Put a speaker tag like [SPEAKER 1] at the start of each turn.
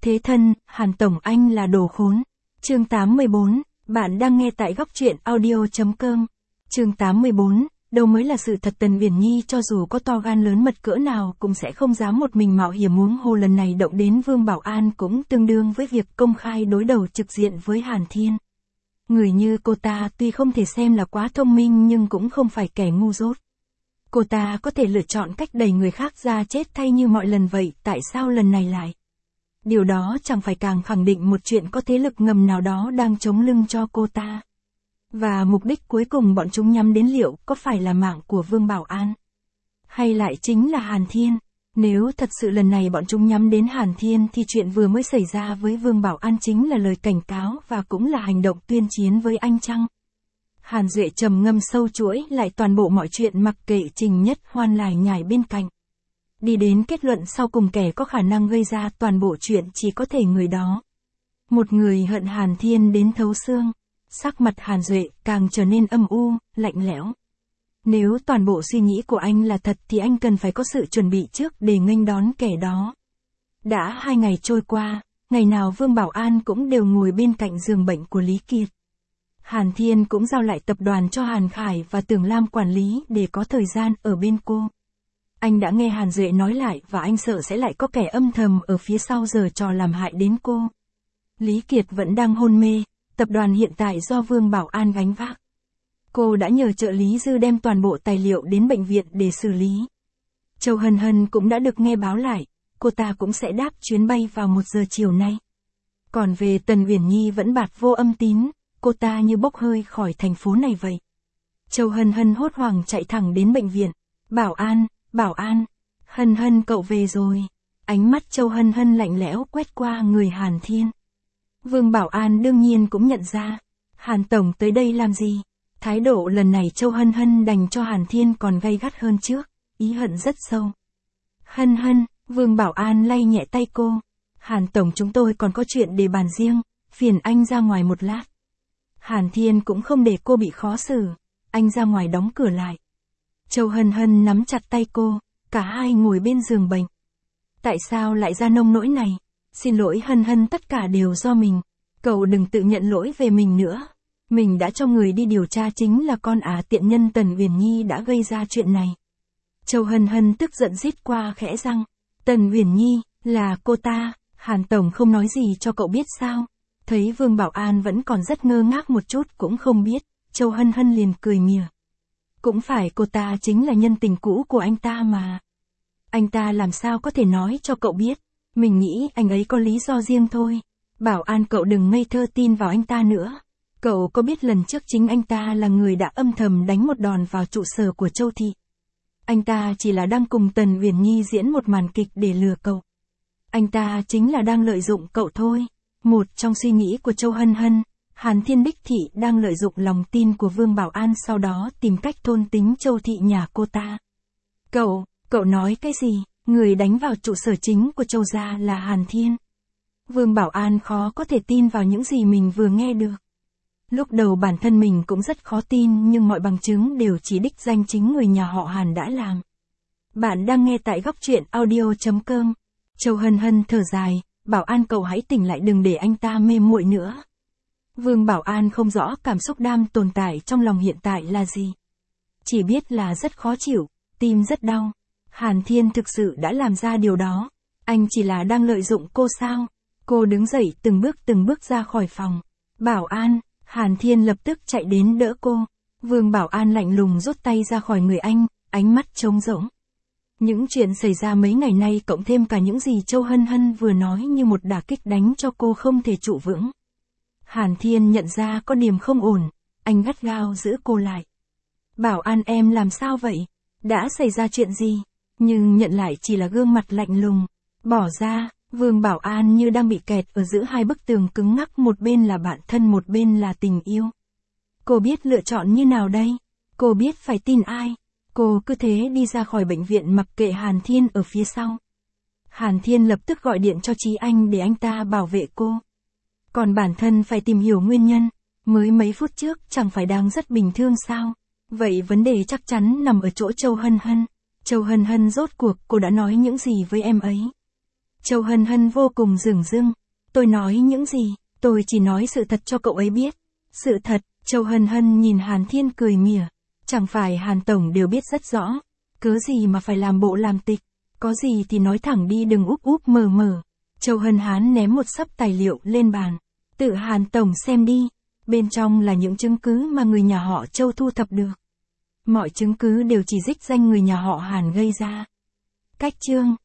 [SPEAKER 1] Thế thân, Hàn Tổng anh là đồ khốn. Chương 84, bạn đang nghe tại góc truyện audio.com. Chương 84, đâu mới là sự thật. Tần Viễn Nhi cho dù có to gan lớn mật cỡ nào cũng sẽ không dám một mình mạo hiểm, huống hồ lần này động đến Vương Bảo An cũng tương đương với việc công khai đối đầu trực diện với Hàn Thiên. Người như cô ta tuy không thể xem là quá thông minh nhưng cũng không phải kẻ ngu dốt. Cô ta có thể lựa chọn cách đẩy người khác ra chết thay như mọi lần vậy, tại sao lần này lại? Điều đó chẳng phải càng khẳng định một chuyện có thế lực ngầm nào đó đang chống lưng cho cô ta. Và mục đích cuối cùng bọn chúng nhắm đến liệu có phải là mạng của Vương Bảo An? Hay lại chính là Hàn Thiên? Nếu thật sự lần này bọn chúng nhắm đến Hàn Thiên thì chuyện vừa mới xảy ra với Vương Bảo An chính là lời cảnh cáo và cũng là hành động tuyên chiến với anh chăng? Hàn Duệ trầm ngâm sâu chuỗi lại toàn bộ mọi chuyện, mặc kệ Trình Nhất Hoan lải nhải bên cạnh. Đi đến kết luận sau cùng kẻ có khả năng gây ra toàn bộ chuyện chỉ có thể người đó. Một người hận Hàn Thiên đến thấu xương. Sắc mặt Hàn Duệ càng trở nên âm u, lạnh lẽo. Nếu toàn bộ suy nghĩ của anh là thật thì anh cần phải có sự chuẩn bị trước để nghênh đón kẻ đó. Đã 2 ngày trôi qua, ngày nào Vương Bảo An cũng đều ngồi bên cạnh giường bệnh của Lý Kiệt. Hàn Thiên cũng giao lại tập đoàn cho Hàn Khải và Tưởng Lam quản lý để có thời gian ở bên cô. Anh đã nghe Hàn Duệ nói lại và anh sợ sẽ lại có kẻ âm thầm ở phía sau giở trò làm hại đến cô. Lý Kiệt vẫn đang hôn mê, tập đoàn hiện tại do Vương Bảo An gánh vác. Cô đã nhờ trợ lý Dư đem toàn bộ tài liệu đến bệnh viện để xử lý. Châu Hân Hân cũng đã được nghe báo lại, cô ta cũng sẽ đáp chuyến bay vào 1 giờ chiều nay. Còn về Tần Viễn Nhi vẫn bạt vô âm tín, cô ta như bốc hơi khỏi thành phố này vậy. Châu Hân Hân hốt hoảng chạy thẳng đến bệnh viện. Bảo An, Hân Hân cậu về rồi. Ánh mắt Châu Hân Hân lạnh lẽo quét qua người Hàn Thiên. Vương Bảo An đương nhiên cũng nhận ra. Hàn Tổng tới đây làm gì? Thái độ lần này Châu Hân Hân dành cho Hàn Thiên còn gay gắt hơn trước, ý hận rất sâu. Hân Hân, Vương Bảo An lay nhẹ tay cô. Hàn Tổng chúng tôi còn có chuyện để bàn riêng, phiền anh ra ngoài một lát. Hàn Thiên cũng không để cô bị khó xử, anh ra ngoài đóng cửa lại. Châu Hân Hân nắm chặt tay cô, cả hai ngồi bên giường bệnh. Tại sao lại ra nông nỗi này? Xin lỗi Hân Hân, tất cả đều do mình. Cậu đừng tự nhận lỗi về mình nữa. Mình đã cho người đi điều tra, chính là con tiện nhân Tần Viễn Nhi đã gây ra chuyện này. Châu Hân Hân tức giận rít qua khẽ răng. Tần Viễn Nhi, là cô ta, Hàn Tổng không nói gì cho cậu biết sao? Thấy Vương Bảo An vẫn còn rất ngơ ngác một chút cũng không biết, Châu Hân Hân liền cười mỉa. Cũng phải, cô ta chính là nhân tình cũ của anh ta mà. Anh ta làm sao có thể nói cho cậu biết? Mình nghĩ anh ấy có lý do riêng thôi. Bảo An, cậu đừng ngây thơ tin vào anh ta nữa. Cậu có biết lần trước chính anh ta là người đã âm thầm đánh một đòn vào trụ sở của Châu Thị. Anh ta chỉ là đang cùng Tần Viễn Nhi diễn một màn kịch để lừa cậu. Anh ta chính là đang lợi dụng cậu thôi. Một trong suy nghĩ của Châu Hân Hân, Hàn Thiên đích thị đang lợi dụng lòng tin của Vương Bảo An, sau đó tìm cách thôn tính Châu Thị nhà cô ta. Cậu nói cái gì? Người đánh vào trụ sở chính của Châu gia là Hàn Thiên. Vương Bảo An khó có thể tin vào những gì mình vừa nghe được. Lúc đầu bản thân mình cũng rất khó tin, nhưng mọi bằng chứng đều chỉ đích danh chính người nhà họ Hàn đã làm. Bạn đang nghe tại góc truyện audio.com. Châu Hân Hân thở dài, Bảo An cậu hãy tỉnh lại, đừng để anh ta mê muội nữa. Vương Bảo An không rõ cảm xúc đang tồn tại trong lòng hiện tại là gì. Chỉ biết là rất khó chịu, tim rất đau. Hàn Thiên thực sự đã làm ra điều đó. Anh chỉ là đang lợi dụng cô sao? Cô đứng dậy từng bước ra khỏi phòng. Bảo An, Hàn Thiên lập tức chạy đến đỡ cô. Vương Bảo An lạnh lùng rút tay ra khỏi người anh, ánh mắt trống rỗng. Những chuyện xảy ra mấy ngày nay cộng thêm cả những gì Châu Hân Hân vừa nói như một đả kích đánh cho cô không thể trụ vững. Hàn Thiên nhận ra có điểm không ổn, anh gắt gao giữ cô lại. Bảo An, em làm sao vậy? Đã xảy ra chuyện gì? Nhưng nhận lại chỉ là gương mặt lạnh lùng. Bỏ ra. Vương Bảo An như đang bị kẹt ở giữa hai bức tường cứng ngắc, một bên là bạn thân, một bên là tình yêu. Cô biết lựa chọn như nào đây? Cô biết phải tin ai? Cô cứ thế đi ra khỏi bệnh viện mặc kệ Hàn Thiên ở phía sau. Hàn Thiên lập tức gọi điện cho Chí Anh để anh ta bảo vệ cô. Còn bản thân phải tìm hiểu nguyên nhân. Mới mấy phút trước chẳng phải đang rất bình thường sao? Vậy vấn đề chắc chắn nằm ở chỗ Châu Hân Hân. Châu Hân Hân, rốt cuộc cô đã nói những gì với em ấy? Châu Hân Hân vô cùng dửng dưng. Tôi nói những gì? Tôi chỉ nói sự thật cho cậu ấy biết. Sự thật, Châu Hân Hân nhìn Hàn Thiên cười mỉa. Chẳng phải Hàn Tổng đều biết rất rõ. Cớ gì mà phải làm bộ làm tịch. Có gì thì nói thẳng đi, đừng úp úp mờ mờ. Châu Hân Hán ném một xấp tài liệu lên bàn. Tự Hàn Tổng xem đi. Bên trong là những chứng cứ mà người nhà họ Châu thu thập được. Mọi chứng cứ đều chỉ đích danh người nhà họ Hàn gây ra. Cách chương